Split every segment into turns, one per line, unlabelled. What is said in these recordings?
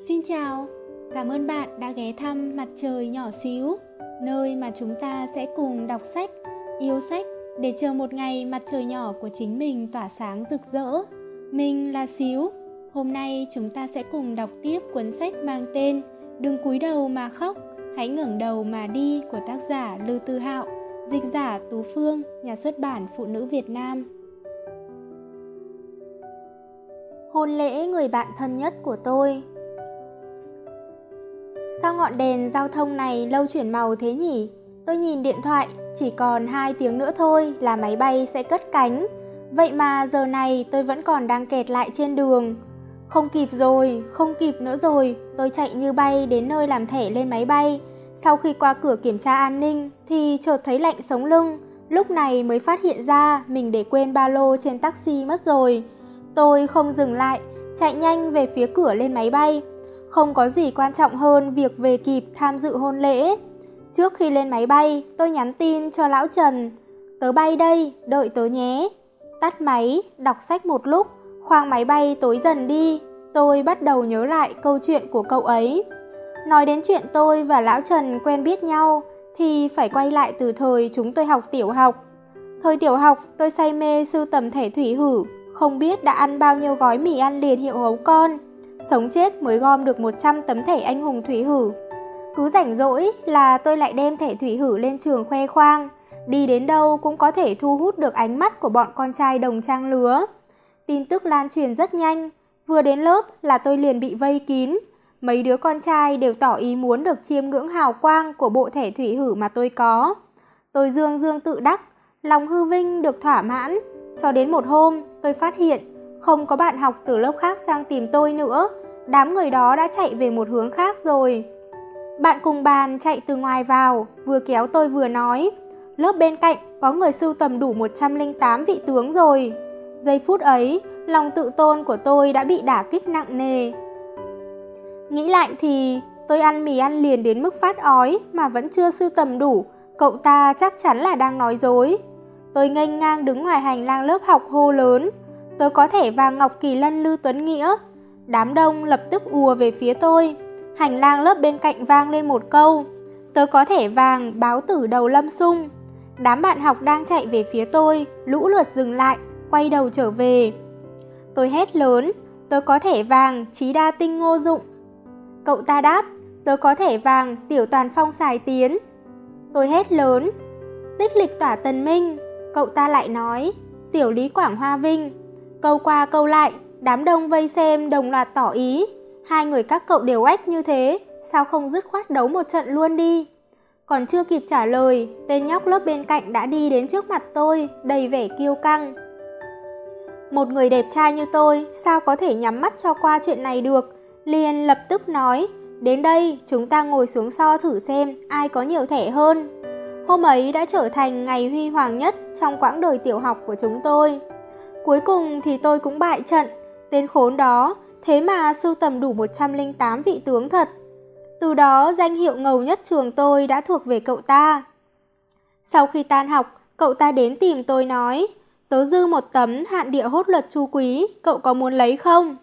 Xin chào, cảm ơn bạn đã ghé thăm Mặt Trời Nhỏ Xíu, nơi mà chúng ta sẽ cùng đọc sách, yêu sách để chờ một ngày mặt trời nhỏ của chính mình tỏa sáng rực rỡ. Mình là Xíu, hôm nay chúng ta sẽ cùng đọc tiếp cuốn sách mang tên Đừng cúi đầu mà khóc, hãy ngẩng đầu mà đi của tác giả Lư Tư Hạo, dịch giả Tú Phương, nhà xuất bản Phụ nữ Việt Nam. Hôn lễ người bạn thân nhất của tôi. Sao ngọn đèn giao thông này lâu chuyển màu thế nhỉ? Tôi nhìn điện thoại, chỉ còn 2 tiếng nữa thôi là máy bay sẽ cất cánh. Vậy mà giờ này tôi vẫn còn đang kẹt lại trên đường. Không kịp rồi, không kịp nữa rồi. Tôi chạy như bay đến nơi làm thẻ lên máy bay. Sau khi qua cửa kiểm tra an ninh thì chợt thấy lạnh sống lưng. Lúc này mới phát hiện ra mình để quên ba lô trên taxi mất rồi. Tôi không dừng lại, chạy nhanh về phía cửa lên máy bay. Không có gì quan trọng hơn việc về kịp tham dự hôn lễ. Trước khi lên máy bay, tôi nhắn tin cho lão Trần. Tớ bay đây, đợi tớ nhé. Tắt máy, đọc sách một lúc, khoang máy bay tối dần đi. Tôi bắt đầu nhớ lại câu chuyện của cậu ấy. Nói đến chuyện tôi và lão Trần quen biết nhau thì phải quay lại từ thời chúng tôi học tiểu học. Thời tiểu học tôi say mê sưu tầm thẻ thủy hử, không biết đã ăn bao nhiêu gói mì ăn liền hiệu Hấu Con. Sống chết mới gom được 100 tấm thẻ anh hùng thủy hử. Cứ rảnh rỗi là tôi lại đem thẻ thủy hử lên trường khoe khoang. Đi đến đâu cũng có thể thu hút được ánh mắt của bọn con trai đồng trang lứa. Tin tức lan truyền rất nhanh. Vừa đến lớp là tôi liền bị vây kín. Mấy đứa con trai đều tỏ ý muốn được chiêm ngưỡng hào quang của bộ thẻ thủy hử mà tôi có. Tôi dương dương tự đắc, lòng hư vinh được thỏa mãn. Cho đến một hôm tôi phát hiện không có bạn học từ lớp khác sang tìm tôi nữa. Đám người đó đã chạy về một hướng khác rồi. Bạn cùng bàn chạy từ ngoài vào, vừa kéo tôi vừa nói, lớp bên cạnh có người sưu tầm đủ 108 vị tướng rồi. Giây phút ấy, lòng tự tôn của tôi đã bị đả kích nặng nề. Nghĩ lại thì tôi ăn mì ăn liền đến mức phát ói mà vẫn chưa sưu tầm đủ. Cậu ta chắc chắn là đang nói dối. Tôi nghênh ngang đứng ngoài hành lang lớp học hô lớn, tôi có thẻ vàng Ngọc Kỳ Lân Lưu Tuấn Nghĩa. Đám đông lập tức ùa về phía tôi. Hành lang lớp bên cạnh vang lên một câu, tớ có thẻ vàng Báo Tử Đầu Lâm Sung. Đám bạn học đang chạy về phía tôi lũ lượt dừng lại, quay đầu trở về. Tôi hét lớn, tớ có thẻ vàng Chí Đa Tinh Ngô Dụng. Cậu ta đáp, tớ có thẻ vàng Tiểu Toàn Phong Sài Tiến. Tôi hét lớn, Tích Lịch Tỏa Tần Minh. Cậu ta lại nói, Tiểu Lý Quảng Hoa Vinh. Câu qua câu lại, đám đông vây xem đồng loạt tỏ ý, hai người các cậu đều ếch như thế, sao không dứt khoát đấu một trận luôn đi. Còn chưa kịp trả lời, tên nhóc lớp bên cạnh đã đi đến trước mặt tôi, đầy vẻ kiêu căng. Một người đẹp trai như tôi, sao có thể nhắm mắt cho qua chuyện này được, liền lập tức nói, đến đây chúng ta ngồi xuống so thử xem ai có nhiều thẻ hơn. Hôm ấy đã trở thành ngày huy hoàng nhất trong quãng đời tiểu học của chúng tôi. Cuối cùng thì tôi cũng bại trận, tên khốn đó, thế mà sưu tầm đủ 108 vị tướng thật. Từ đó danh hiệu ngầu nhất trường tôi đã thuộc về cậu ta. Sau khi tan học, cậu ta đến tìm tôi nói, tớ dư một tấm Hạn Địa Hốt Luật Chu Quý, cậu có muốn lấy không?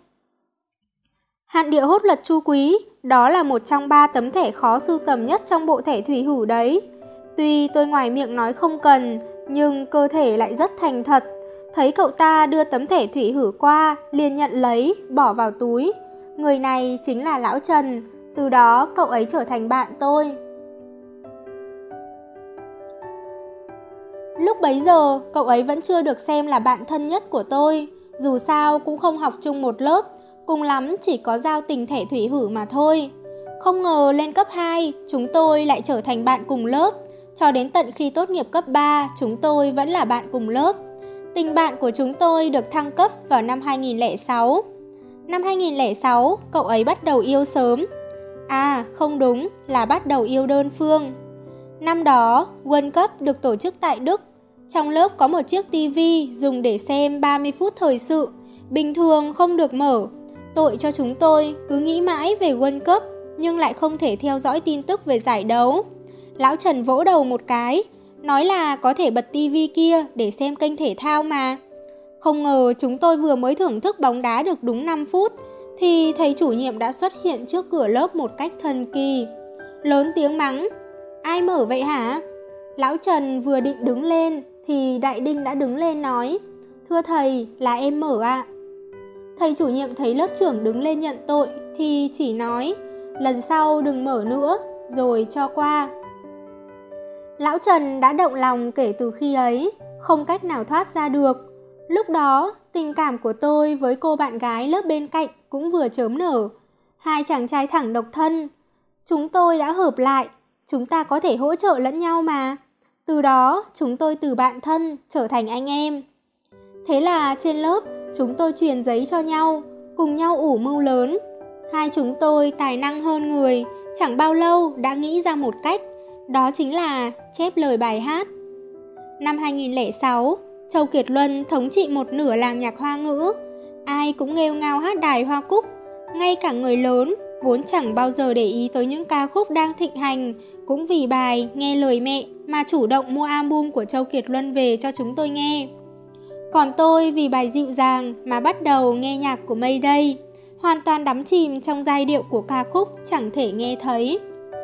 Hạn Địa Hốt Luật Chu Quý, đó là một trong 3 tấm thẻ khó sưu tầm nhất trong bộ thẻ thủy hử đấy. Tuy tôi ngoài miệng nói không cần, nhưng cơ thể lại rất thành thật. Thấy cậu ta đưa tấm thẻ thủy hử qua, liền nhận lấy, bỏ vào túi. Người này chính là lão Trần, từ đó cậu ấy trở thành bạn tôi. Lúc bấy giờ, cậu ấy vẫn chưa được xem là bạn thân nhất của tôi. Dù sao cũng không học chung một lớp, cùng lắm chỉ có giao tình thẻ thủy hử mà thôi. Không ngờ lên cấp 2, chúng tôi lại trở thành bạn cùng lớp. Cho đến tận khi tốt nghiệp cấp 3, chúng tôi vẫn là bạn cùng lớp. Tình bạn của chúng tôi được thăng cấp vào năm 2006. Năm 2006, cậu ấy bắt đầu yêu sớm. À, không đúng, là bắt đầu yêu đơn phương. Năm đó, World Cup được tổ chức tại Đức. Trong lớp có một chiếc tivi dùng để xem 30 phút thời sự, bình thường không được mở. Tội cho chúng tôi cứ nghĩ mãi về World Cup, nhưng lại không thể theo dõi tin tức về giải đấu. Lão Trần vỗ đầu một cái, nói là có thể bật tivi kia để xem kênh thể thao mà. Không ngờ chúng tôi vừa mới thưởng thức bóng đá được đúng 5 phút thì thầy chủ nhiệm đã xuất hiện trước cửa lớp một cách thần kỳ. Lớn tiếng mắng: "Ai mở vậy hả?" Lão Trần vừa định đứng lên thì Đại Đinh đã đứng lên nói: "Thưa thầy, là em mở ạ." Thầy chủ nhiệm thấy lớp trưởng đứng lên nhận tội thì chỉ nói: "Lần sau đừng mở nữa", rồi cho qua. Lão Trần đã động lòng kể từ khi ấy, không cách nào thoát ra được. Lúc đó, tình cảm của tôi với cô bạn gái lớp bên cạnh cũng vừa chớm nở. Hai chàng trai thẳng độc thân. Chúng tôi đã hợp lại, chúng ta có thể hỗ trợ lẫn nhau mà. Từ đó, chúng tôi từ bạn thân trở thành anh em. Thế là trên lớp, chúng tôi truyền giấy cho nhau, cùng nhau ủ mưu lớn. Hai chúng tôi tài năng hơn người, chẳng bao lâu đã nghĩ ra một cách, đó chính là chép lời bài hát. Năm 2006, Châu Kiệt Luân thống trị một nửa làng nhạc Hoa ngữ. Ai cũng nghêu ngao hát đài Hoa Cúc, ngay cả người lớn vốn chẳng bao giờ để ý tới những ca khúc đang thịnh hành, cũng vì bài Nghe lời mẹ mà chủ động mua album của Châu Kiệt Luân về cho chúng tôi nghe. Còn tôi vì bài dịu dàng mà bắt đầu nghe nhạc của Mayday, hoàn toàn đắm chìm trong giai điệu của ca khúc chẳng thể nghe thấy.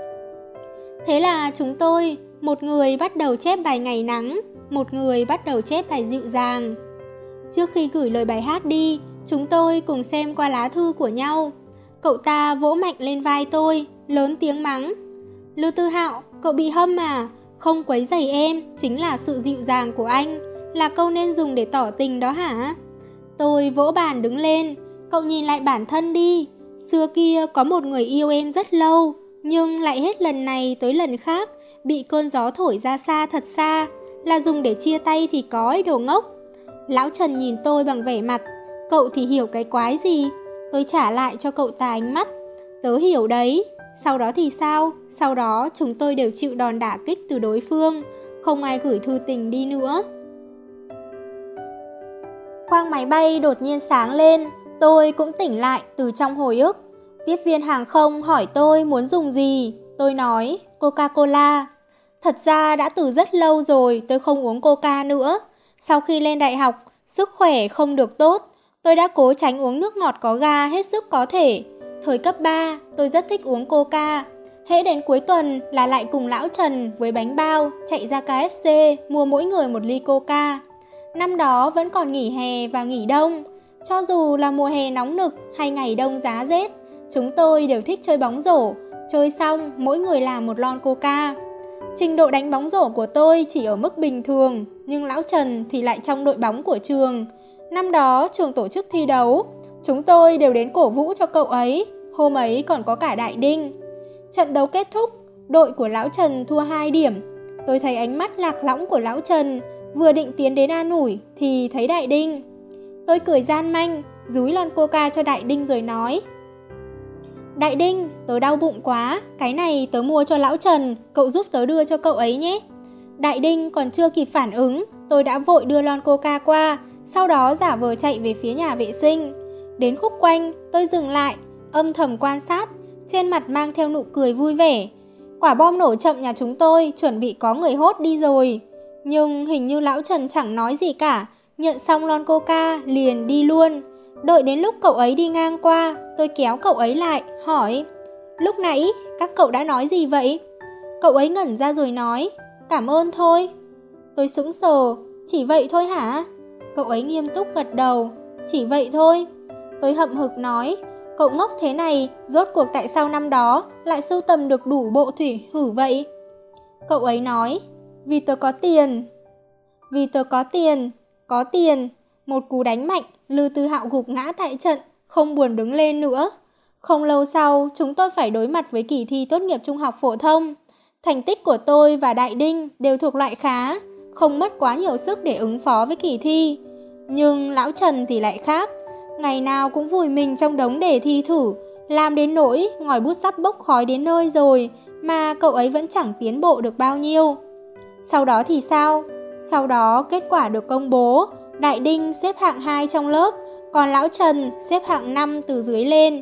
Thế là chúng tôi, một người bắt đầu chép bài Ngày nắng, một người bắt đầu chép bài dịu dàng. Trước khi gửi lời bài hát đi, chúng tôi cùng xem qua lá thư của nhau. Cậu ta vỗ mạnh lên vai tôi, lớn tiếng mắng: "Lưu Tư Hạo, cậu bị hâm à? Không quấy rầy em chính là sự dịu dàng của anh, là câu nên dùng để tỏ tình đó hả?" Tôi vỗ bàn đứng lên: "Cậu nhìn lại bản thân đi. Xưa kia có một người yêu em rất lâu, nhưng lại hết lần này tới lần khác bị cơn gió thổi ra xa thật xa, là dùng để chia tay thì có ấy đồ ngốc." Lão Trần nhìn tôi bằng vẻ mặt: "Cậu thì hiểu cái quái gì?" Tôi trả lại cho cậu ta ánh mắt: "Tớ hiểu đấy." Sau đó thì sao? Sau đó chúng tôi đều chịu đòn đả kích từ đối phương, không ai gửi thư tình đi nữa. Khoang máy bay đột nhiên sáng lên, tôi cũng tỉnh lại từ trong hồi ức. Tiếp viên hàng không hỏi tôi muốn dùng gì, tôi nói Coca-Cola. Thật ra đã từ rất lâu rồi tôi không uống Coca nữa. Sau khi lên đại học, sức khỏe không được tốt, tôi đã cố tránh uống nước ngọt có ga hết sức có thể. Thời cấp 3, tôi rất thích uống Coca. Hễ đến cuối tuần là lại cùng lão Trần với bánh bao chạy ra KFC mua mỗi người một ly Coca. Năm đó vẫn còn nghỉ hè và nghỉ đông. Cho dù là mùa hè nóng nực hay ngày đông giá rét, chúng tôi đều thích chơi bóng rổ. Chơi xong mỗi người làm một lon Coca. Trình độ đánh bóng rổ của tôi chỉ ở mức bình thường, nhưng lão Trần thì lại trong đội bóng của trường. Năm đó trường tổ chức thi đấu, chúng tôi đều đến cổ vũ cho cậu ấy. Hôm ấy còn có cả Đại Đinh. Trận đấu kết thúc, đội của lão Trần thua 2 điểm. Tôi thấy ánh mắt lạc lõng của lão Trần, vừa định tiến đến an ủi thì thấy Đại Đinh. Tôi cười gian manh, dúi lon Coca cho Đại Đinh rồi nói: "Đại Đinh, tớ đau bụng quá, cái này tớ mua cho lão Trần, cậu giúp tớ đưa cho cậu ấy nhé." Đại Đinh còn chưa kịp phản ứng, tôi đã vội đưa lon Coca qua, sau đó giả vờ chạy về phía nhà vệ sinh. Đến khúc quanh, tôi dừng lại, âm thầm quan sát, trên mặt mang theo nụ cười vui vẻ. Quả bom nổ chậm nhà chúng tôi chuẩn bị có người hốt đi rồi. Nhưng hình như lão Trần chẳng nói gì cả, nhận xong lon Coca liền đi luôn. Đợi đến lúc cậu ấy đi ngang qua, tôi kéo cậu ấy lại, hỏi: "Lúc nãy các cậu đã nói gì vậy?" Cậu ấy ngẩn ra rồi nói: "Cảm ơn thôi." Tôi sững sờ: "Chỉ vậy thôi hả?" Cậu ấy nghiêm túc gật đầu: "Chỉ vậy thôi." Tôi hậm hực nói: "Cậu ngốc thế này, rốt cuộc tại sao năm đó lại sưu tầm được đủ bộ thủy hử vậy?" Cậu ấy nói: "Vì tớ có tiền." Vì tớ có tiền, có tiền. Một cú đánh mạnh, Lưu Tư Hạo gục ngã tại trận, không buồn đứng lên nữa. Không lâu sau, chúng tôi phải đối mặt với kỳ thi tốt nghiệp trung học phổ thông. Thành tích của tôi và Đại Đinh đều thuộc loại khá, không mất quá nhiều sức để ứng phó với kỳ thi. Nhưng lão Trần thì lại khác, ngày nào cũng vùi mình trong đống đề thi thử, làm đến nỗi ngòi bút sắp bốc khói đến nơi rồi mà cậu ấy vẫn chẳng tiến bộ được bao nhiêu. Sau đó thì sao? Sau đó kết quả được công bố, Đại Đinh xếp hạng 2 trong lớp, còn lão Trần xếp hạng 5 từ dưới lên.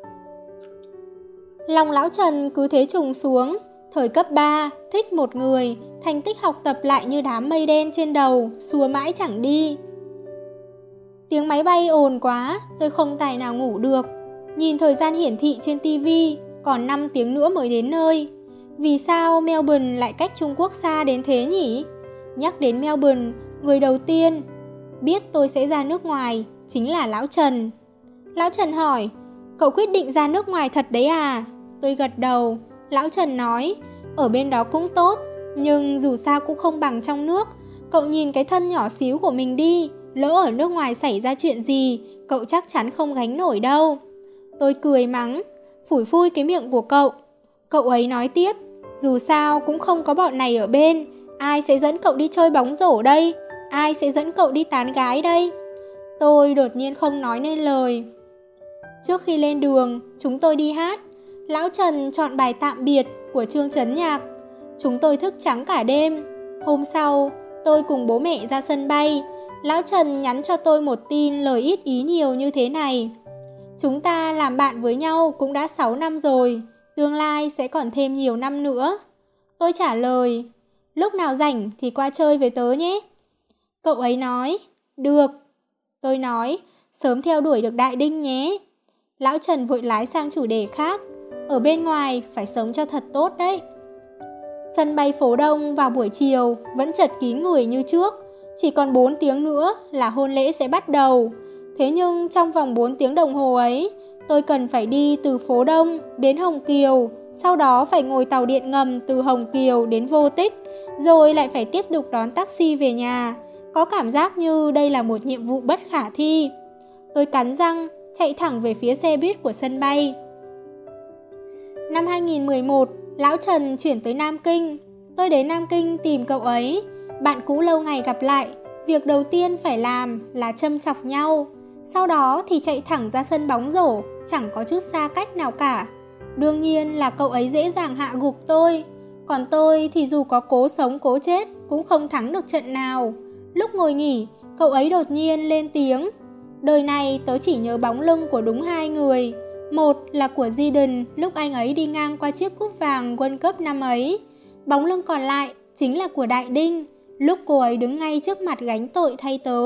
Lòng lão Trần cứ thế trùng xuống. Thời cấp 3, thích một người, thành tích học tập lại như đám mây đen trên đầu, xua mãi chẳng đi. Tiếng máy bay ồn quá, tôi không tài nào ngủ được. Nhìn thời gian hiển thị trên TV, còn 5 tiếng nữa mới đến nơi. Vì sao Melbourne lại cách Trung Quốc xa đến thế nhỉ? Nhắc đến Melbourne, người đầu tiên biết tôi sẽ ra nước ngoài chính là Lão Trần. Lão Trần hỏi, cậu quyết định ra nước ngoài thật đấy à? Tôi gật đầu. Lão Trần nói, ở bên đó cũng tốt, nhưng dù sao cũng không bằng trong nước. Cậu nhìn cái thân nhỏ xíu của mình đi, lỡ ở nước ngoài xảy ra chuyện gì, cậu chắc chắn không gánh nổi đâu. Tôi cười mắng, phủi phui cái miệng của cậu. Cậu ấy nói tiếp, dù sao cũng không có bọn này ở bên, ai sẽ dẫn cậu đi chơi bóng rổ đây? Ai sẽ dẫn cậu đi tán gái đây? Tôi đột nhiên không nói nên lời. Trước khi lên đường, chúng tôi đi hát. Lão Trần chọn bài Tạm Biệt của Trương Chấn Nhạc. Chúng tôi thức trắng cả đêm. Hôm sau, tôi cùng bố mẹ ra sân bay. Lão Trần nhắn cho tôi một tin lời ít ý nhiều như thế này. Chúng ta làm bạn với nhau cũng đã 6 năm rồi, tương lai sẽ còn thêm nhiều năm nữa. Tôi trả lời, lúc nào rảnh thì qua chơi với tớ nhé. Cậu ấy nói, được. Tôi nói, sớm theo đuổi được Đại Đinh nhé. Lão Trần vội lái sang chủ đề khác, ở bên ngoài phải sống cho thật tốt đấy. Sân bay Phố Đông vào buổi chiều vẫn chật kín người như trước, chỉ còn 4 tiếng nữa là hôn lễ sẽ bắt đầu. Thế nhưng trong vòng 4 tiếng đồng hồ ấy, tôi cần phải đi từ Phố Đông đến Hồng Kiều, sau đó phải ngồi tàu điện ngầm từ Hồng Kiều đến Vô Tích, rồi lại phải tiếp tục đón taxi về nhà. Có cảm giác như đây là một nhiệm vụ bất khả thi. Tôi cắn răng, chạy thẳng về phía xe buýt của sân bay. Năm 2011, Lão Trần chuyển tới Nam Kinh. Tôi đến Nam Kinh tìm cậu ấy. Bạn cũ lâu ngày gặp lại, việc đầu tiên phải làm là châm chọc nhau. Sau đó thì chạy thẳng ra sân bóng rổ, chẳng có chút xa cách nào cả. Đương nhiên là cậu ấy dễ dàng hạ gục tôi. Còn tôi thì dù có cố sống cố chết cũng không thắng được trận nào. Lúc ngồi nghỉ, cậu ấy đột nhiên lên tiếng. Đời này tớ chỉ nhớ bóng lưng của đúng 2 người. Một là của Zidane lúc anh ấy đi ngang qua chiếc cúp vàng World Cup năm ấy. Bóng lưng còn lại chính là của Đại Đinh, lúc cô ấy đứng ngay trước mặt gánh tội thay tớ.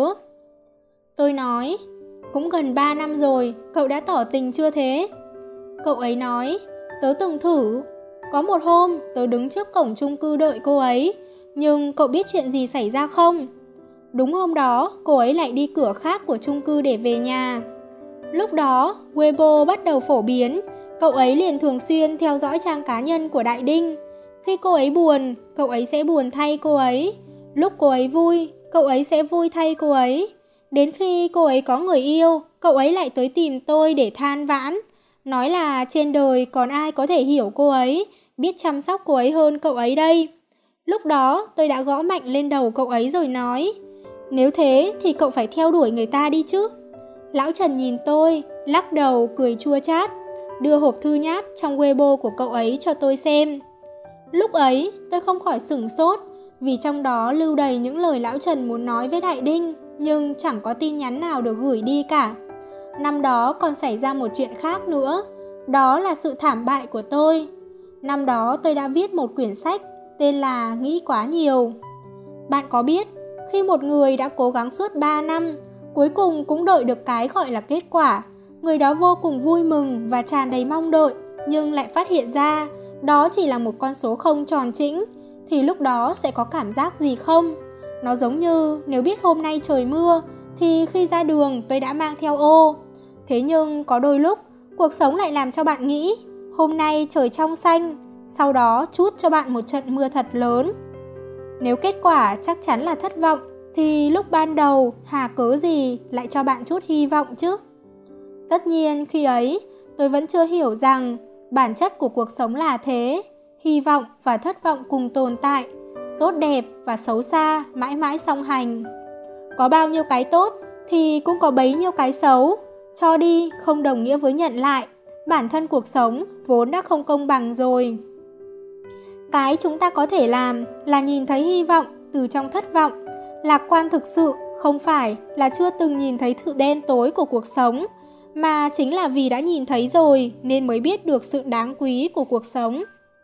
Tôi nói, cũng gần 3 năm rồi, cậu đã tỏ tình chưa thế? Cậu ấy nói, tớ từng thử. Có một hôm, tớ đứng trước cổng chung cư đợi cô ấy. Nhưng cậu biết chuyện gì xảy ra không? Đúng hôm đó, cô ấy lại đi cửa khác của chung cư để về nhà. Lúc đó, Weibo bắt đầu phổ biến. Cậu ấy liền thường xuyên theo dõi trang cá nhân của Đại Đinh. Khi cô ấy buồn, cậu ấy sẽ buồn thay cô ấy. Lúc cô ấy vui, cậu ấy sẽ vui thay cô ấy. Đến khi cô ấy có người yêu, cậu ấy lại tới tìm tôi để than vãn. Nói là trên đời còn ai có thể hiểu cô ấy, biết chăm sóc cô ấy hơn cậu ấy đây. Lúc đó tôi đã gõ mạnh lên đầu cậu ấy rồi nói, nếu thế thì cậu phải theo đuổi người ta đi chứ. Lão Trần nhìn tôi, lắc đầu cười chua chát, đưa hộp thư nháp trong Weibo của cậu ấy cho tôi xem. Lúc ấy tôi không khỏi sửng sốt, vì trong đó lưu đầy những lời Lão Trần muốn nói với Đại Đinh, nhưng chẳng có tin nhắn nào được gửi đi cả. Năm đó còn xảy ra một chuyện khác nữa, đó là sự thảm bại của tôi. Năm đó tôi đã viết một quyển sách tên là Nghĩ Quá Nhiều. Bạn có biết, khi một người đã cố gắng suốt 3 năm, cuối cùng cũng đợi được cái gọi là kết quả, người đó vô cùng vui mừng và tràn đầy mong đợi, nhưng lại phát hiện ra đó chỉ là một con số không tròn chỉnh, thì lúc đó sẽ có cảm giác gì không? Nó giống như nếu biết hôm nay trời mưa, thì khi ra đường tôi đã mang theo ô. Thế nhưng có đôi lúc, cuộc sống lại làm cho bạn nghĩ, hôm nay trời trong xanh, sau đó trút cho bạn một trận mưa thật lớn. Nếu kết quả chắc chắn là thất vọng, thì lúc ban đầu hà cớ gì lại cho bạn chút hy vọng chứ? Tất nhiên khi ấy, tôi vẫn chưa hiểu rằng bản chất của cuộc sống là thế. Hy vọng và thất vọng cùng tồn tại, tốt đẹp và xấu xa mãi mãi song hành. Có bao nhiêu cái tốt thì cũng có bấy nhiêu cái xấu. Cho đi không đồng nghĩa với nhận lại. Bản thân cuộc sống vốn đã không công bằng rồi. Cái chúng ta có thể làm là nhìn thấy hy vọng từ trong thất vọng. Lạc quan thực sự không phải là chưa từng nhìn thấy sự đen tối của cuộc sống, mà chính là vì đã nhìn thấy rồi nên mới biết được sự đáng quý của cuộc sống.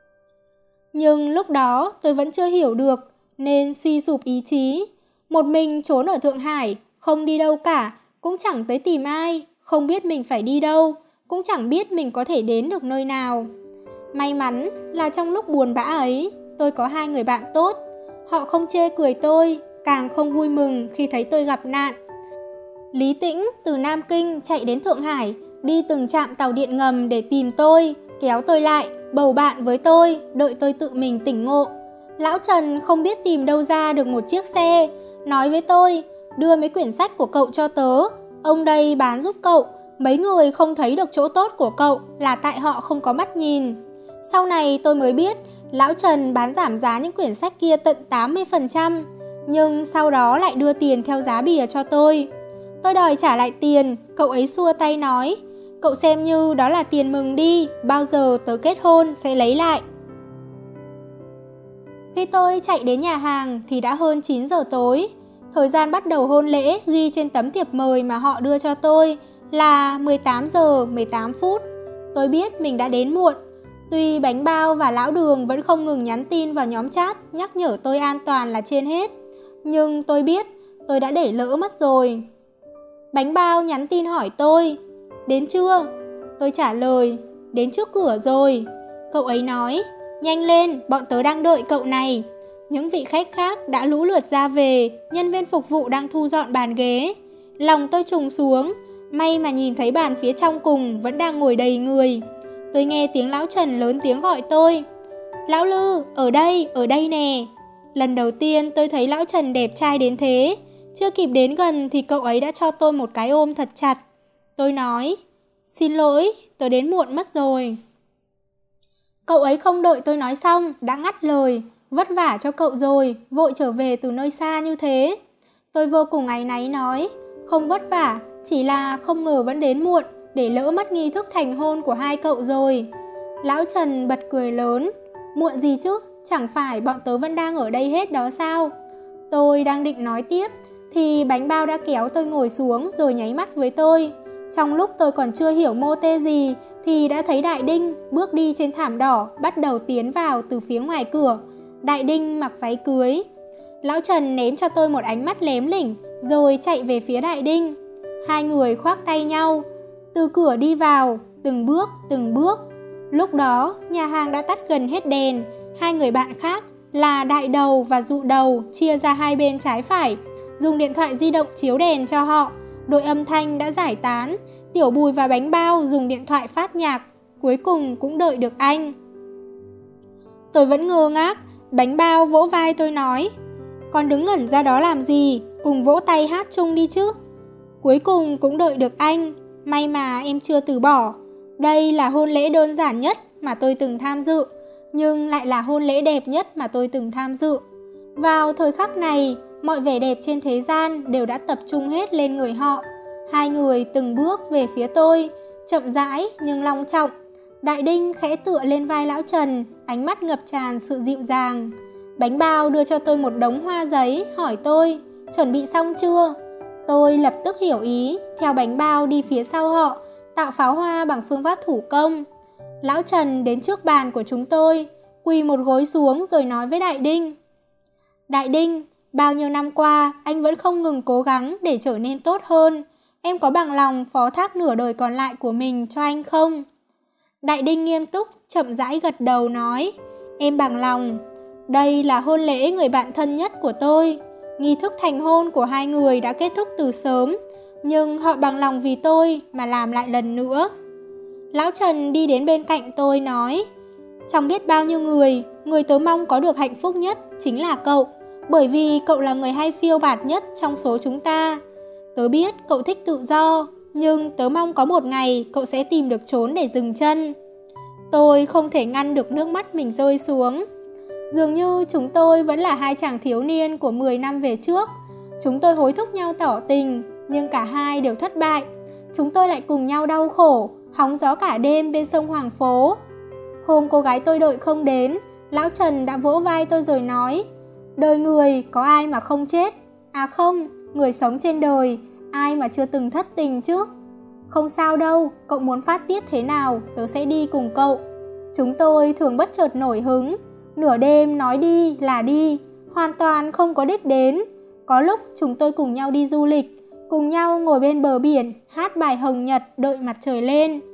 Nhưng lúc đó tôi vẫn chưa hiểu được, nên suy sụp ý chí. Một mình trốn ở Thượng Hải, không đi đâu cả, cũng chẳng tới tìm ai, không biết mình phải đi đâu. cũng chẳng biết mình có thể đến được nơi nào. May mắn là trong lúc buồn bã ấy, tôi có hai người bạn tốt. Họ không chê cười tôi, càng không vui mừng khi thấy tôi gặp nạn. Lý Tĩnh từ Nam Kinh chạy đến Thượng Hải, đi từng trạm tàu điện ngầm để tìm tôi, kéo tôi lại, bầu bạn với tôi, đợi tôi tự mình tỉnh ngộ. Lão Trần không biết tìm đâu ra được một chiếc xe, nói với tôi, đưa mấy quyển sách của cậu cho tớ, ông đây bán giúp cậu, mấy người không thấy được chỗ tốt của cậu là tại họ không có mắt nhìn. Sau này tôi mới biết, Lão Trần bán giảm giá những quyển sách kia tận 80%, nhưng sau đó lại đưa tiền theo giá bìa cho tôi. Tôi đòi trả lại tiền, cậu ấy xua tay nói, cậu xem như đó là tiền mừng đi, bao giờ tớ kết hôn sẽ lấy lại. Khi tôi chạy đến nhà hàng thì đã hơn 9 giờ tối. Thời gian bắt đầu hôn lễ ghi trên tấm thiệp mời mà họ đưa cho tôi là 18 giờ 18 phút. Tôi biết mình đã đến muộn. Tuy Bánh Bao và Lão Đường vẫn không ngừng nhắn tin vào nhóm chat nhắc nhở tôi an toàn là trên hết, nhưng tôi biết tôi đã để lỡ mất rồi. Bánh Bao nhắn tin hỏi tôi, đến chưa? Tôi trả lời, đến trước cửa rồi. Cậu ấy nói, nhanh lên, bọn tớ đang đợi cậu này. Những vị khách khác đã lũ lượt ra về, nhân viên phục vụ đang thu dọn bàn ghế. Lòng tôi trùng xuống, may mà nhìn thấy bàn phía trong cùng vẫn đang ngồi đầy người. Tôi nghe tiếng Lão Trần lớn tiếng gọi tôi, Lão Lư, ở đây nè. Lần đầu tiên tôi thấy Lão Trần đẹp trai đến thế. Chưa kịp đến gần thì cậu ấy đã cho tôi một cái ôm thật chặt. Tôi nói, xin lỗi, tớ đến muộn mất rồi. Cậu ấy không đợi tôi nói xong, đã ngắt lời, vất vả cho cậu rồi, vội trở về từ nơi xa như thế. Tôi vô cùng áy náy nói, không vất vả, chỉ là không ngờ vẫn đến muộn, để lỡ mất nghi thức thành hôn của hai cậu rồi. Lão Trần bật cười lớn, muộn gì chứ, chẳng phải bọn tớ vẫn đang ở đây hết đó sao? Tôi đang định nói tiếp, thì Bánh Bao đã kéo tôi ngồi xuống rồi nháy mắt với tôi. Trong lúc tôi còn chưa hiểu mô tê gì thì đã thấy Đại Đinh bước đi trên thảm đỏ, bắt đầu tiến vào từ phía ngoài cửa. Đại Đinh mặc váy cưới. Lão Trần ném cho tôi một ánh mắt lém lỉnh rồi chạy về phía Đại Đinh. Hai người khoác tay nhau, từ cửa đi vào, từng bước. Lúc đó nhà hàng đã tắt gần hết đèn. Hai người bạn khác là Đại Đầu và Dụ Đầu chia ra hai bên trái phải, dùng điện thoại di động chiếu đèn cho họ. Đội âm thanh đã giải tán. Tiểu Bùi và Bánh Bao dùng điện thoại phát nhạc. Cuối cùng cũng đợi được anh. Tôi vẫn ngơ ngác. Bánh Bao vỗ vai tôi nói, con đứng ngẩn ra đó làm gì, cùng vỗ tay hát chung đi chứ. Cuối cùng cũng đợi được anh. May mà em chưa từ bỏ. Đây là hôn lễ đơn giản nhất mà tôi từng tham dự, nhưng lại là hôn lễ đẹp nhất mà tôi từng tham dự. Vào thời khắc này, mọi vẻ đẹp trên thế gian đều đã tập trung hết lên người họ. Hai người từng bước về phía tôi, chậm rãi nhưng long trọng. Đại Đinh khẽ tựa lên vai Lão Trần, ánh mắt ngập tràn sự dịu dàng. Bánh Bao đưa cho tôi một đống hoa giấy, hỏi tôi, chuẩn bị xong chưa? Tôi lập tức hiểu ý, theo Bánh Bao đi phía sau họ, tạo pháo hoa bằng phương pháp thủ công. Lão Trần đến trước bàn của chúng tôi, quỳ một gối xuống rồi nói với Đại Đinh, Đại Đinh, bao nhiêu năm qua anh vẫn không ngừng cố gắng để trở nên tốt hơn. Em có bằng lòng phó thác nửa đời còn lại của mình cho anh không? Đại Đinh nghiêm túc, chậm rãi gật đầu nói, em bằng lòng. Đây là hôn lễ người bạn thân nhất của tôi. Nghi thức thành hôn của hai người đã kết thúc từ sớm, nhưng họ bằng lòng vì tôi mà làm lại lần nữa. Lão Trần đi đến bên cạnh tôi nói, trong biết bao nhiêu người tớ mong có được hạnh phúc nhất chính là cậu, bởi vì cậu là người hay phiêu bạt nhất trong số chúng ta. Tớ biết cậu thích tự do, nhưng tớ mong có một ngày cậu sẽ tìm được chốn để dừng chân. Tôi không thể ngăn được nước mắt mình rơi xuống. Dường như chúng tôi vẫn là hai chàng thiếu niên của 10 năm về trước. Chúng tôi hối thúc nhau tỏ tình, nhưng cả hai đều thất bại. Chúng tôi lại cùng nhau đau khổ, hóng gió cả đêm bên sông Hoàng Phố. Hôm cô gái tôi đợi không đến, Lão Trần đã vỗ vai tôi rồi nói, đời người có ai mà không chết? À không, người sống trên đời, ai mà chưa từng thất tình chứ? Không sao đâu, cậu muốn phát tiết thế nào, tớ sẽ đi cùng cậu. Chúng tôi thường bất chợt nổi hứng, nửa đêm nói đi là đi, hoàn toàn không có đích đến. Có lúc chúng tôi cùng nhau đi du lịch, cùng nhau ngồi bên bờ biển, hát bài Hồng Nhật đợi mặt trời lên.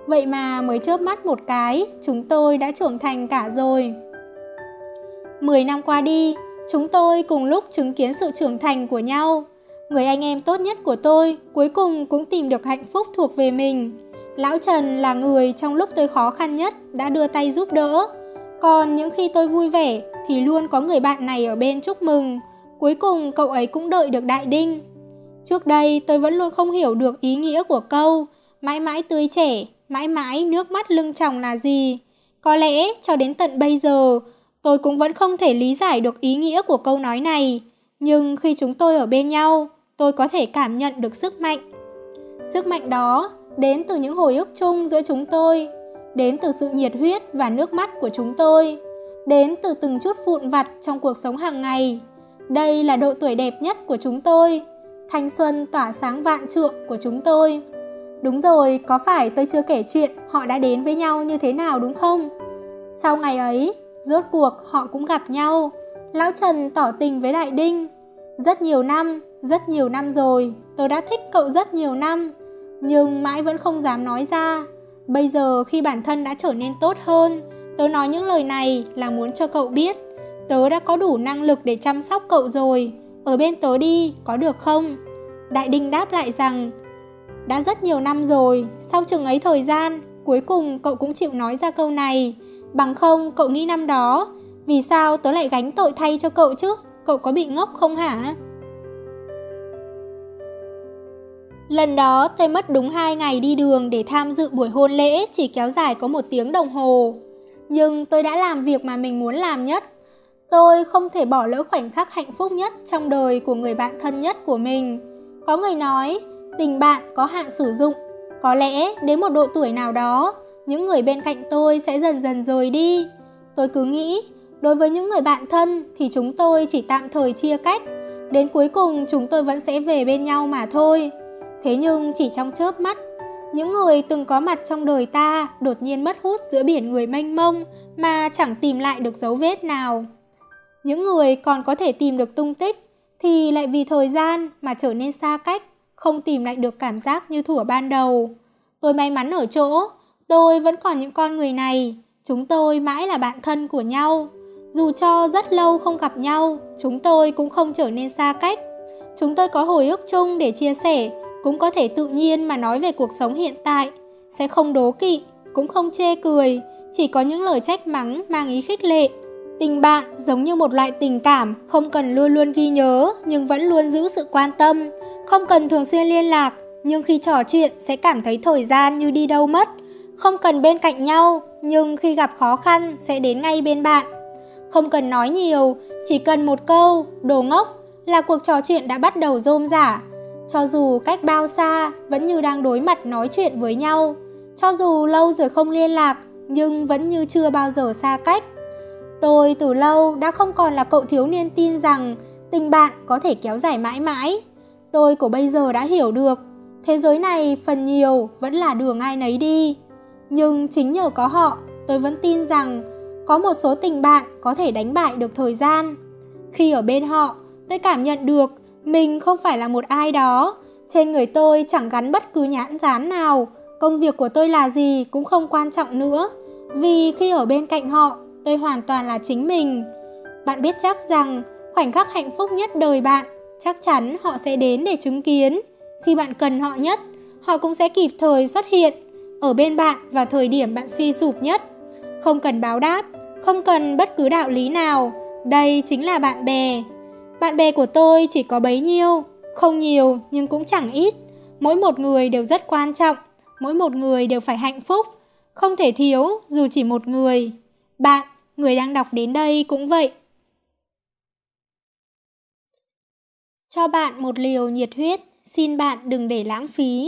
Vậy mà mới chớp mắt một cái, chúng tôi đã trưởng thành cả rồi. 10 năm qua đi, chúng tôi cùng lúc chứng kiến sự trưởng thành của nhau. Người anh em tốt nhất của tôi cuối cùng cũng tìm được hạnh phúc thuộc về mình. Lão Trần là người trong lúc tôi khó khăn nhất đã đưa tay giúp đỡ. Còn những khi tôi vui vẻ thì luôn có người bạn này ở bên chúc mừng. Cuối cùng cậu ấy cũng đợi được Đại Đinh. Trước đây tôi vẫn luôn không hiểu được ý nghĩa của câu mãi mãi tươi trẻ, mãi mãi nước mắt lưng tròng là gì. Có lẽ cho đến tận bây giờ tôi cũng vẫn không thể lý giải được ý nghĩa của câu nói này. Nhưng khi chúng tôi ở bên nhau, tôi có thể cảm nhận được sức mạnh. Sức mạnh đó đến từ những hồi ức chung giữa chúng tôi, đến từ sự nhiệt huyết và nước mắt của chúng tôi, đến từ từng chút vụn vặt trong cuộc sống hàng ngày. Đây là độ tuổi đẹp nhất của chúng tôi, thanh xuân tỏa sáng vạn trượng của chúng tôi. Đúng rồi, có phải tôi chưa kể chuyện họ đã đến với nhau như thế nào đúng không? Sau ngày ấy, rốt cuộc họ cũng gặp nhau. Lão Trần tỏ tình với Đại Đinh. Rất nhiều năm rồi, tôi đã thích cậu rất nhiều năm, nhưng mãi vẫn không dám nói ra. Bây giờ khi bản thân đã trở nên tốt hơn, tớ nói những lời này là muốn cho cậu biết tớ đã có đủ năng lực để chăm sóc cậu rồi. Ở bên tớ đi, có được không? Đại Đinh đáp lại rằng đã rất nhiều năm rồi, sau chừng ấy thời gian, cuối cùng cậu cũng chịu nói ra câu này. Bằng không cậu nghĩ năm đó vì sao tớ lại gánh tội thay cho cậu chứ? Cậu có bị ngốc không hả? Lần đó tôi mất đúng 2 ngày đi đường để tham dự buổi hôn lễ chỉ kéo dài có 1 tiếng đồng hồ. Nhưng tôi đã làm việc mà mình muốn làm nhất. Tôi không thể bỏ lỡ khoảnh khắc hạnh phúc nhất trong đời của người bạn thân nhất của mình. Có người nói tình bạn có hạn sử dụng. Có lẽ đến một độ tuổi nào đó, những người bên cạnh tôi sẽ dần dần rời đi. Tôi cứ nghĩ đối với những người bạn thân thì chúng tôi chỉ tạm thời chia cách. Đến cuối cùng chúng tôi vẫn sẽ về bên nhau mà thôi. Thế nhưng chỉ trong chớp mắt, những người từng có mặt trong đời ta đột nhiên mất hút giữa biển người mênh mông mà chẳng tìm lại được dấu vết nào. Những người còn có thể tìm được tung tích thì lại vì thời gian mà trở nên xa cách, không tìm lại được cảm giác như thuở ban đầu. Tôi may mắn ở chỗ, tôi vẫn còn những con người này, chúng tôi mãi là bạn thân của nhau. Dù cho rất lâu không gặp nhau, chúng tôi cũng không trở nên xa cách. Chúng tôi có hồi ức chung để chia sẻ, cũng có thể tự nhiên mà nói về cuộc sống hiện tại, sẽ không đố kỵ, cũng không chê cười, chỉ có những lời trách mắng mang ý khích lệ. Tình bạn giống như một loại tình cảm, không cần luôn luôn ghi nhớ nhưng vẫn luôn giữ sự quan tâm, không cần thường xuyên liên lạc nhưng khi trò chuyện sẽ cảm thấy thời gian như đi đâu mất, không cần bên cạnh nhau nhưng khi gặp khó khăn sẽ đến ngay bên bạn. Không cần nói nhiều, chỉ cần một câu đồ ngốc là cuộc trò chuyện đã bắt đầu rôm rả. Cho dù cách bao xa vẫn như đang đối mặt nói chuyện với nhau, cho dù lâu rồi không liên lạc nhưng vẫn như chưa bao giờ xa cách. Tôi từ lâu đã không còn là cậu thiếu niên tin rằng tình bạn có thể kéo dài mãi mãi. Tôi của bây giờ đã hiểu được thế giới này phần nhiều vẫn là đường ai nấy đi. Nhưng chính nhờ có họ, tôi vẫn tin rằng có một số tình bạn có thể đánh bại được thời gian. Khi ở bên họ, tôi cảm nhận được mình không phải là một ai đó. Trên người tôi chẳng gắn bất cứ nhãn dán nào. Công việc của tôi là gì cũng không quan trọng nữa. Vì khi ở bên cạnh họ, tôi hoàn toàn là chính mình. Bạn biết chắc rằng khoảnh khắc hạnh phúc nhất đời bạn chắc chắn họ sẽ đến để chứng kiến. Khi bạn cần họ nhất, họ cũng sẽ kịp thời xuất hiện ở bên bạn vào thời điểm bạn suy sụp nhất. Không cần báo đáp, không cần bất cứ đạo lý nào. Đây chính là bạn bè. Bạn bè của tôi chỉ có bấy nhiêu, không nhiều nhưng cũng chẳng ít. Mỗi một người đều rất quan trọng, mỗi một người đều phải hạnh phúc. Không thể thiếu dù chỉ một người. Bạn, người đang đọc đến đây cũng vậy. Cho bạn một liều nhiệt huyết, xin bạn đừng để lãng phí.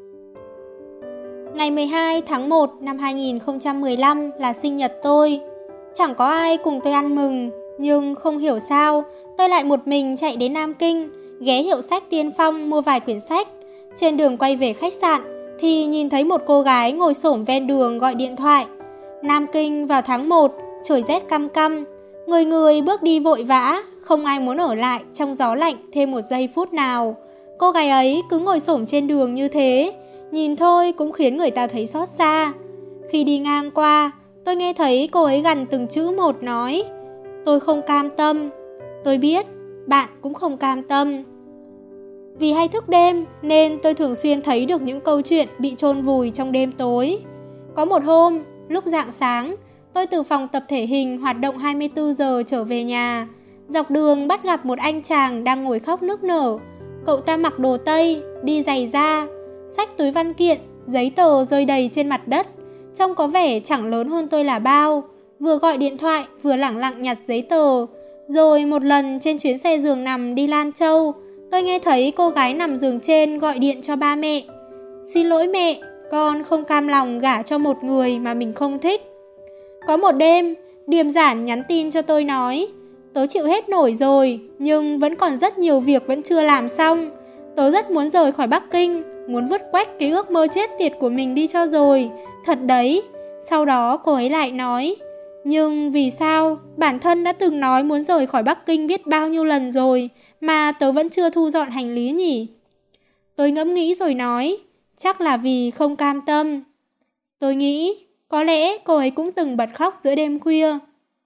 Ngày 12 tháng 1 năm 2015 là sinh nhật tôi. Chẳng có ai cùng tôi ăn mừng, nhưng không hiểu sao tôi lại một mình chạy đến Nam Kinh, ghé hiệu sách Tiên Phong mua vài quyển sách. Trên đường quay về khách sạn thì nhìn thấy một cô gái ngồi xổm ven đường gọi điện thoại. Nam Kinh vào tháng 1, trời rét căm căm, người người bước đi vội vã, không ai muốn ở lại trong gió lạnh thêm một giây phút nào. Cô gái ấy cứ ngồi xổm trên đường như thế, nhìn thôi cũng khiến người ta thấy xót xa. Khi đi ngang qua, tôi nghe thấy cô ấy gằn từng chữ một nói: tôi không cam tâm. Tôi biết, bạn cũng không cam tâm. Vì hay thức đêm nên tôi thường xuyên thấy được những câu chuyện bị chôn vùi trong đêm tối. Có một hôm, lúc rạng sáng, tôi từ phòng tập thể hình hoạt động 24 giờ trở về nhà. Dọc đường bắt gặp một anh chàng đang ngồi khóc nức nở. Cậu ta mặc đồ Tây, đi giày da, xách túi văn kiện, giấy tờ rơi đầy trên mặt đất. Trông có vẻ chẳng lớn hơn tôi là bao. Vừa gọi điện thoại, vừa lẳng lặng nhặt giấy tờ. Rồi một lần trên chuyến xe giường nằm đi Lan Châu, tôi nghe thấy cô gái nằm giường trên gọi điện cho ba mẹ. Xin lỗi mẹ, con không cam lòng gả cho một người mà mình không thích. Có một đêm, Điềm Giản nhắn tin cho tôi nói: tớ chịu hết nổi rồi, nhưng vẫn còn rất nhiều việc vẫn chưa làm xong. Tớ rất muốn rời khỏi Bắc Kinh, muốn vứt quách cái ước mơ chết tiệt của mình đi cho rồi. Thật đấy. Sau đó cô ấy lại nói: nhưng vì sao bản thân đã từng nói muốn rời khỏi Bắc Kinh biết bao nhiêu lần rồi mà tớ vẫn chưa thu dọn hành lý nhỉ? Tôi ngẫm nghĩ rồi nói: chắc là vì không cam tâm. Tôi nghĩ có lẽ cô ấy cũng từng bật khóc giữa đêm khuya.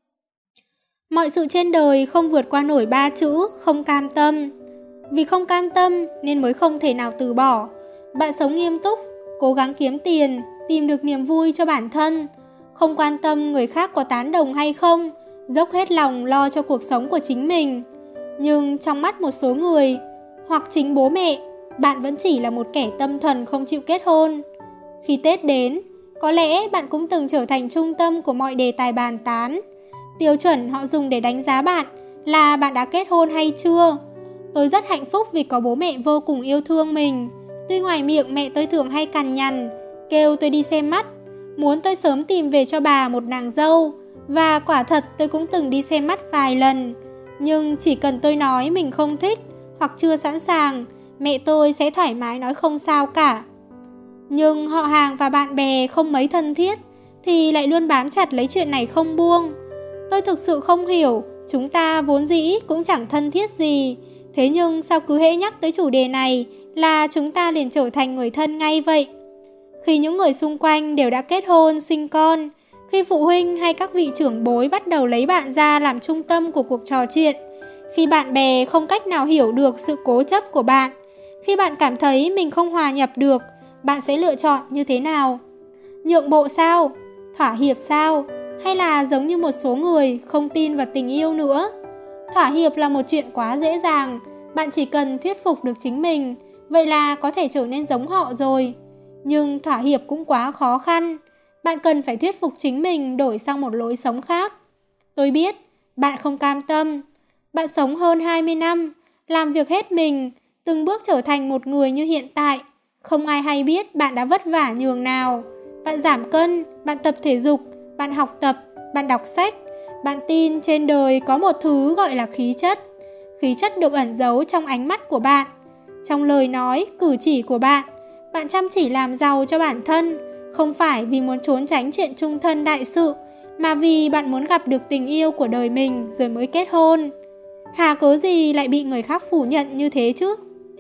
Mọi sự trên đời không vượt qua nổi 3 chữ không cam tâm. Vì không cam tâm nên mới không thể nào từ bỏ. Bạn sống nghiêm túc, cố gắng kiếm tiền, tìm được niềm vui cho bản thân, không quan tâm người khác có tán đồng hay không, dốc hết lòng lo cho cuộc sống của chính mình. Nhưng trong mắt một số người, hoặc chính bố mẹ, bạn vẫn chỉ là một kẻ tâm thần không chịu kết hôn. Khi Tết đến, có lẽ bạn cũng từng trở thành trung tâm của mọi đề tài bàn tán. Tiêu chuẩn họ dùng để đánh giá bạn là bạn đã kết hôn hay chưa. Tôi rất hạnh phúc vì có bố mẹ vô cùng yêu thương mình. Tuy ngoài miệng mẹ tôi thường hay cằn nhằn, kêu tôi đi xem mắt, muốn tôi sớm tìm về cho bà một nàng dâu. Và quả thật tôi cũng từng đi xem mắt vài lần. Nhưng chỉ cần tôi nói mình không thích hoặc chưa sẵn sàng, mẹ tôi sẽ thoải mái nói không sao cả. Nhưng họ hàng và bạn bè không mấy thân thiết thì lại luôn bám chặt lấy chuyện này không buông. Tôi thực sự không hiểu, chúng ta vốn dĩ cũng chẳng thân thiết gì, thế nhưng sao cứ hễ nhắc tới chủ đề này là chúng ta liền trở thành người thân ngay vậy? Khi những người xung quanh đều đã kết hôn, sinh con, khi phụ huynh hay các vị trưởng bối bắt đầu lấy bạn ra làm trung tâm của cuộc trò chuyện, khi bạn bè không cách nào hiểu được sự cố chấp của bạn, khi bạn cảm thấy mình không hòa nhập được, bạn sẽ lựa chọn như thế nào? Nhượng bộ sao? Thỏa hiệp sao? Hay là giống như một số người không tin vào tình yêu nữa? Thỏa hiệp là một chuyện quá dễ dàng, bạn chỉ cần thuyết phục được chính mình, vậy là có thể trở nên giống họ rồi. Nhưng thỏa hiệp cũng quá khó khăn, bạn cần phải thuyết phục chính mình đổi sang một lối sống khác. Tôi biết, bạn không cam tâm. Bạn sống hơn 20 năm, làm việc hết mình, từng bước trở thành một người như hiện tại. Không ai hay biết bạn đã vất vả nhường nào. Bạn giảm cân, bạn tập thể dục, bạn học tập, bạn đọc sách. Bạn tin trên đời có một thứ gọi là khí chất. Khí chất được ẩn giấu trong ánh mắt của bạn, trong lời nói, cử chỉ của bạn. Bạn chăm chỉ làm giàu cho bản thân, không phải vì muốn trốn tránh chuyện chung thân đại sự, mà vì bạn muốn gặp được tình yêu của đời mình rồi mới kết hôn. Hà cớ gì lại bị người khác phủ nhận như thế chứ?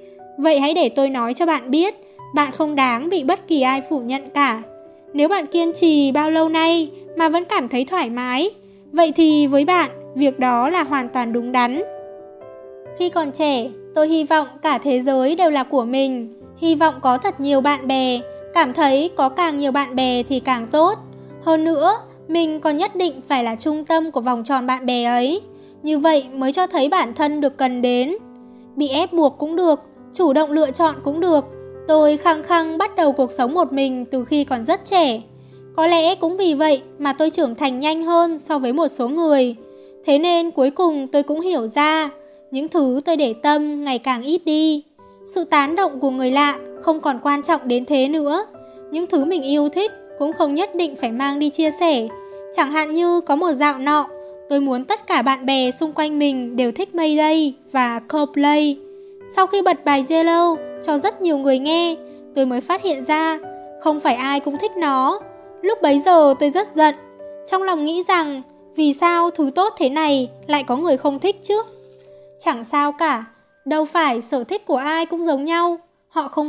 Vậy hãy để tôi nói cho bạn biết, bạn không đáng bị bất kỳ ai phủ nhận cả. Nếu bạn kiên trì bao lâu nay mà vẫn cảm thấy thoải mái, vậy thì với bạn, việc đó là hoàn toàn đúng đắn. Khi còn trẻ, tôi hy vọng cả thế giới đều là của mình. Hy vọng có thật nhiều bạn bè, cảm thấy có càng nhiều bạn bè thì càng tốt. Hơn nữa, mình còn nhất định phải là trung tâm của vòng tròn bạn bè ấy. Như vậy mới cho thấy bản thân được cần đến. Bị ép buộc cũng được, chủ động lựa chọn cũng được. Tôi khăng khăng bắt đầu cuộc sống một mình từ khi còn rất trẻ. Có lẽ cũng vì vậy mà tôi trưởng thành nhanh hơn so với một số người. Thế nên cuối cùng tôi cũng hiểu ra, những thứ tôi để tâm ngày càng ít đi. Sự tán động của người lạ không còn quan trọng đến thế nữa. Những thứ mình yêu thích cũng không nhất định phải mang đi chia sẻ. Chẳng hạn như có một dạo nọ, tôi muốn tất cả bạn bè xung quanh mình đều thích Mayday và Coldplay. Sau khi bật bài Yellow cho rất nhiều người nghe, tôi mới phát hiện ra không phải ai cũng thích nó. Lúc bấy giờ tôi rất giận, trong lòng nghĩ rằng vì sao thứ tốt thế này lại có người không thích chứ? Chẳng sao cả, đâu phải sở thích của ai cũng giống nhau. Họ không thích,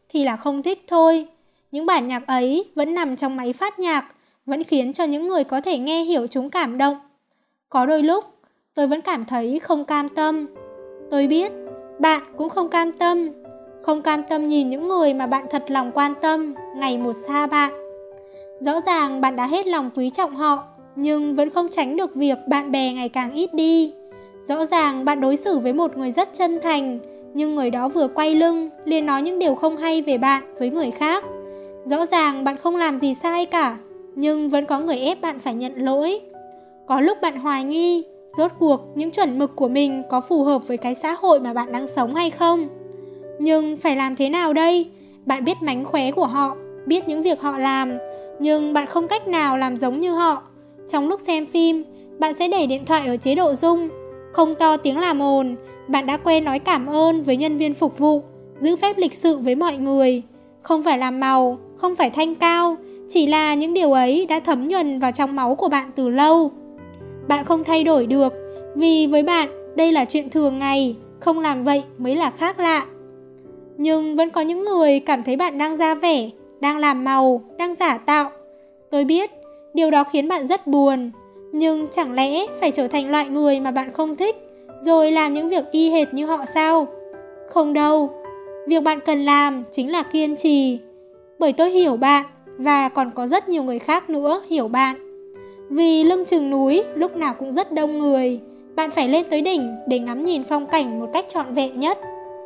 thì là không thích thôi. Những bản nhạc ấy vẫn nằm trong máy phát nhạc, vẫn khiến cho những người có thể nghe hiểu chúng cảm động. Có đôi lúc, tôi vẫn cảm thấy không cam tâm. Tôi biết, bạn cũng không cam tâm. Không cam tâm nhìn những người mà bạn thật lòng quan tâm ngày một xa bạn. Rõ ràng bạn đã hết lòng quý trọng họ, nhưng vẫn không tránh được việc bạn bè ngày càng ít đi. Rõ ràng bạn đối xử với một người rất chân thành, nhưng người đó vừa quay lưng liền nói những điều không hay về bạn với người khác. Rõ ràng bạn không làm gì sai cả, nhưng vẫn có người ép bạn phải nhận lỗi. Có lúc bạn hoài nghi, rốt cuộc những chuẩn mực của mình có phù hợp với cái xã hội mà bạn đang sống hay không. Nhưng phải làm thế nào đây? Bạn biết mánh khóe của họ, biết những việc họ làm, nhưng bạn không cách nào làm giống như họ. Trong lúc xem phim, bạn sẽ để điện thoại ở chế độ rung, không to tiếng làm ồn. Bạn đã quen nói cảm ơn với nhân viên phục vụ, giữ phép lịch sự với mọi người. Không phải làm màu, không phải thanh cao, chỉ là những điều ấy đã thấm nhuần vào trong máu của bạn từ lâu. Bạn không thay đổi được, vì với bạn đây là chuyện thường ngày, không làm vậy mới là khác lạ. Nhưng vẫn có những người cảm thấy bạn đang ra vẻ, đang làm màu, đang giả tạo. Tôi biết, điều đó khiến bạn rất buồn. Nhưng chẳng lẽ phải trở thành loại người mà bạn không thích, rồi làm những việc y hệt như họ sao? Không đâu, việc bạn cần làm chính là kiên trì. Bởi tôi hiểu bạn, và còn có rất nhiều người khác nữa hiểu bạn. Vì lưng chừng núi lúc nào cũng rất đông người, bạn phải lên tới đỉnh để ngắm nhìn phong cảnh một cách trọn vẹn nhất.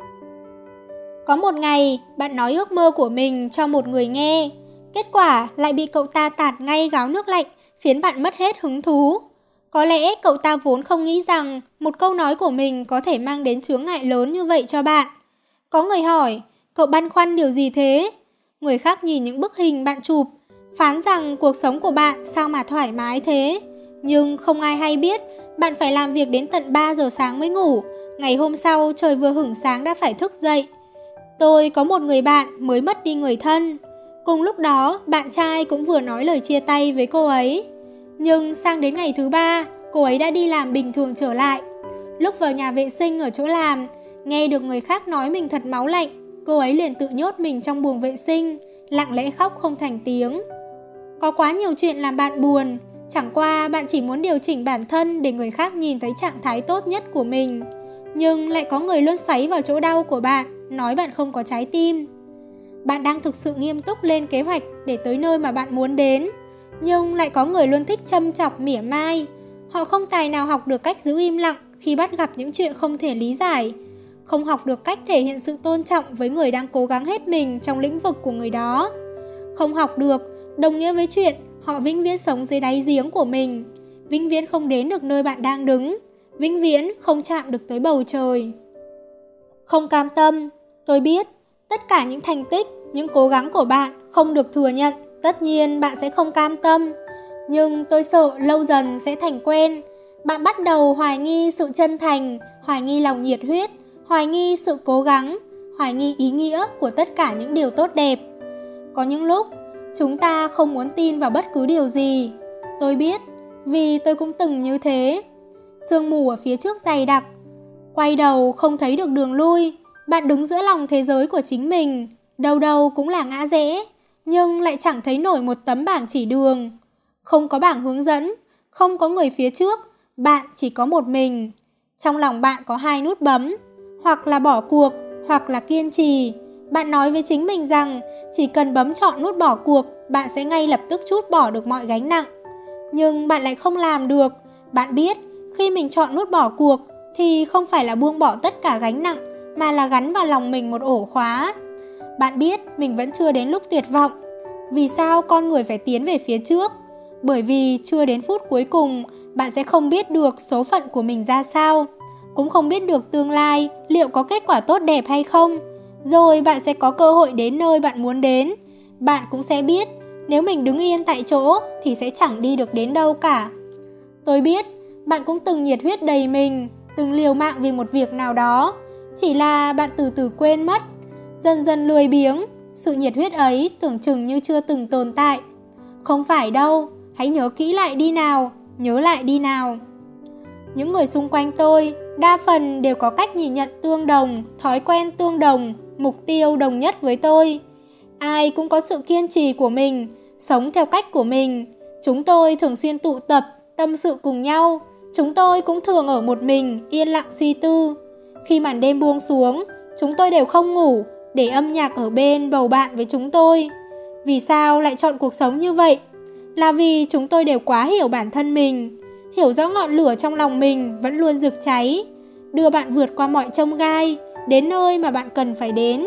Có một ngày, bạn nói ước mơ của mình cho một người nghe. Kết quả lại bị cậu ta tạt ngay gáo nước lạnh, khiến bạn mất hết hứng thú. Có lẽ cậu ta vốn không nghĩ rằng một câu nói của mình có thể mang đến chướng ngại lớn như vậy cho bạn. Có người hỏi, cậu băn khoăn điều gì thế? Người khác nhìn những bức hình bạn chụp, phán rằng cuộc sống của bạn sao mà thoải mái thế. Nhưng không ai hay biết, bạn phải làm việc đến tận 3 giờ sáng mới ngủ. Ngày hôm sau trời vừa hửng sáng đã phải thức dậy. Tôi có một người bạn mới mất đi người thân. Cùng lúc đó, bạn trai cũng vừa nói lời chia tay với cô ấy. Nhưng sang đến ngày thứ 3, cô ấy đã đi làm bình thường trở lại. Lúc vào nhà vệ sinh ở chỗ làm, nghe được người khác nói mình thật máu lạnh, cô ấy liền tự nhốt mình trong buồng vệ sinh, lặng lẽ khóc không thành tiếng. Có quá nhiều chuyện làm bạn buồn, chẳng qua bạn chỉ muốn điều chỉnh bản thân để người khác nhìn thấy trạng thái tốt nhất của mình. Nhưng lại có người luôn xoáy vào chỗ đau của bạn, nói bạn không có trái tim. Bạn đang thực sự nghiêm túc lên kế hoạch để tới nơi mà bạn muốn đến, nhưng lại có người luôn thích châm chọc mỉa mai. Họ không tài nào học được cách giữ im lặng khi bắt gặp những chuyện không thể lý giải, không học được cách thể hiện sự tôn trọng với người đang cố gắng hết mình trong lĩnh vực của người đó. Không học được đồng nghĩa với chuyện họ vĩnh viễn sống dưới đáy giếng của mình, vĩnh viễn không đến được nơi bạn đang đứng, vĩnh viễn không chạm được tới bầu trời. Không cam tâm, tôi biết, tất cả những thành tích, những cố gắng của bạn không được thừa nhận, tất nhiên bạn sẽ không cam tâm. Nhưng tôi sợ lâu dần sẽ thành quen. Bạn bắt đầu hoài nghi sự chân thành, hoài nghi lòng nhiệt huyết, hoài nghi sự cố gắng, hoài nghi ý nghĩa của tất cả những điều tốt đẹp. Có những lúc, chúng ta không muốn tin vào bất cứ điều gì. Tôi biết, vì tôi cũng từng như thế. Sương mù ở phía trước dày đặc, quay đầu không thấy được đường lui. Bạn đứng giữa lòng thế giới của chính mình, đầu đầu cũng là ngã rẽ, nhưng lại chẳng thấy nổi một tấm bảng chỉ đường. Không có bảng hướng dẫn, không có người phía trước, bạn chỉ có một mình. Trong lòng bạn có 2 nút bấm, hoặc là bỏ cuộc, hoặc là kiên trì. Bạn nói với chính mình rằng chỉ cần bấm chọn nút bỏ cuộc, bạn sẽ ngay lập tức trút bỏ được mọi gánh nặng. Nhưng bạn lại không làm được. Bạn biết, khi mình chọn nút bỏ cuộc thì không phải là buông bỏ tất cả gánh nặng, mà là gắn vào lòng mình một ổ khóa. Bạn biết mình vẫn chưa đến lúc tuyệt vọng. Vì sao con người phải tiến về phía trước? Bởi vì chưa đến phút cuối cùng, bạn sẽ không biết được số phận của mình ra sao, cũng không biết được tương lai liệu có kết quả tốt đẹp hay không. Rồi bạn sẽ có cơ hội đến nơi bạn muốn đến. Bạn cũng sẽ biết nếu mình đứng yên tại chỗ thì sẽ chẳng đi được đến đâu cả. Tôi biết bạn cũng từng nhiệt huyết đầy mình, từng liều mạng vì một việc nào đó. Chỉ là bạn từ từ quên mất, dần dần lười biếng. Sự nhiệt huyết ấy tưởng chừng như chưa từng tồn tại. Không phải đâu, hãy nhớ kỹ lại đi nào, nhớ lại đi nào. Những người xung quanh tôi đa phần đều có cách nhìn nhận tương đồng, thói quen tương đồng, mục tiêu đồng nhất với tôi. Ai cũng có sự kiên trì của mình, sống theo cách của mình. Chúng tôi thường xuyên tụ tập, tâm sự cùng nhau. Chúng tôi cũng thường ở một mình, yên lặng suy tư. Khi màn đêm buông xuống, chúng tôi đều không ngủ, để âm nhạc ở bên bầu bạn với chúng tôi. Vì sao lại chọn cuộc sống như vậy? Là vì chúng tôi đều quá hiểu bản thân mình, hiểu rõ ngọn lửa trong lòng mình vẫn luôn rực cháy, đưa bạn vượt qua mọi chông gai, đến nơi mà bạn cần phải đến.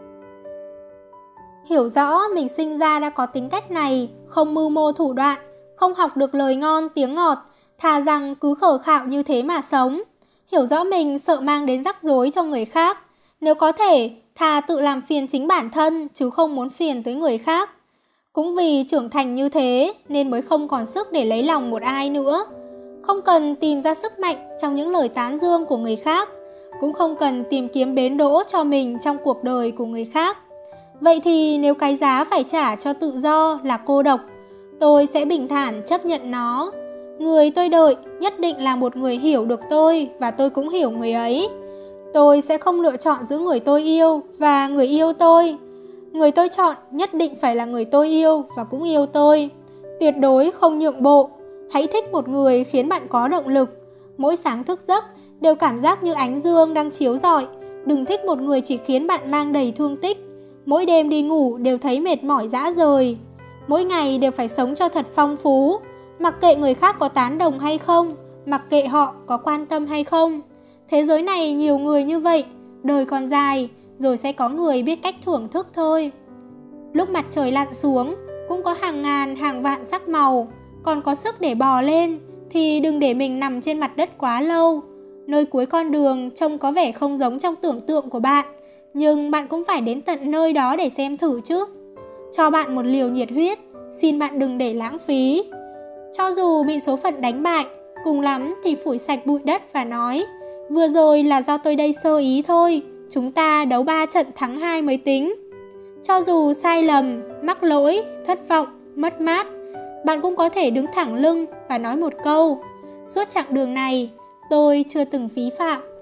Hiểu rõ mình sinh ra đã có tính cách này, không mưu mô thủ đoạn, không học được lời ngon tiếng ngọt, thà rằng cứ khờ khạo như thế mà sống. Hiểu rõ mình sợ mang đến rắc rối cho người khác, nếu có thể, thà tự làm phiền chính bản thân chứ không muốn phiền tới người khác. Cũng vì trưởng thành như thế nên mới không còn sức để lấy lòng một ai nữa. Không cần tìm ra sức mạnh trong những lời tán dương của người khác, cũng không cần tìm kiếm bến đỗ cho mình trong cuộc đời của người khác. Vậy thì nếu cái giá phải trả cho tự do là cô độc, tôi sẽ bình thản chấp nhận nó. Người tôi đợi nhất định là một người hiểu được tôi và tôi cũng hiểu người ấy. Tôi sẽ không lựa chọn giữa người tôi yêu và người yêu tôi. Người tôi chọn nhất định phải là người tôi yêu và cũng yêu tôi. Tuyệt đối không nhượng bộ. Hãy thích một người khiến bạn có động lực. Mỗi sáng thức giấc đều cảm giác như ánh dương đang chiếu rọi. Đừng thích một người chỉ khiến bạn mang đầy thương tích. Mỗi đêm đi ngủ đều thấy mệt mỏi rã rời. Mỗi ngày đều phải sống cho thật phong phú. Mặc kệ người khác có tán đồng hay không, mặc kệ họ có quan tâm hay không. Thế giới này nhiều người như vậy, đời còn dài, rồi sẽ có người biết cách thưởng thức thôi. Lúc mặt trời lặn xuống, cũng có hàng ngàn hàng vạn sắc màu. Còn có sức để bò lên, thì đừng để mình nằm trên mặt đất quá lâu. Nơi cuối con đường trông có vẻ không giống trong tưởng tượng của bạn, nhưng bạn cũng phải đến tận nơi đó để xem thử chứ. Cho bạn một liều nhiệt huyết, xin bạn đừng để lãng phí. Cho dù bị số phận đánh bại, cùng lắm thì phủi sạch bụi đất và nói: vừa rồi là do tôi đây sơ ý thôi, chúng ta đấu 3 trận thắng 2 mới tính. Cho dù sai lầm, mắc lỗi, thất vọng, mất mát, bạn cũng có thể đứng thẳng lưng và nói một câu: suốt chặng đường này, tôi chưa từng phí phạm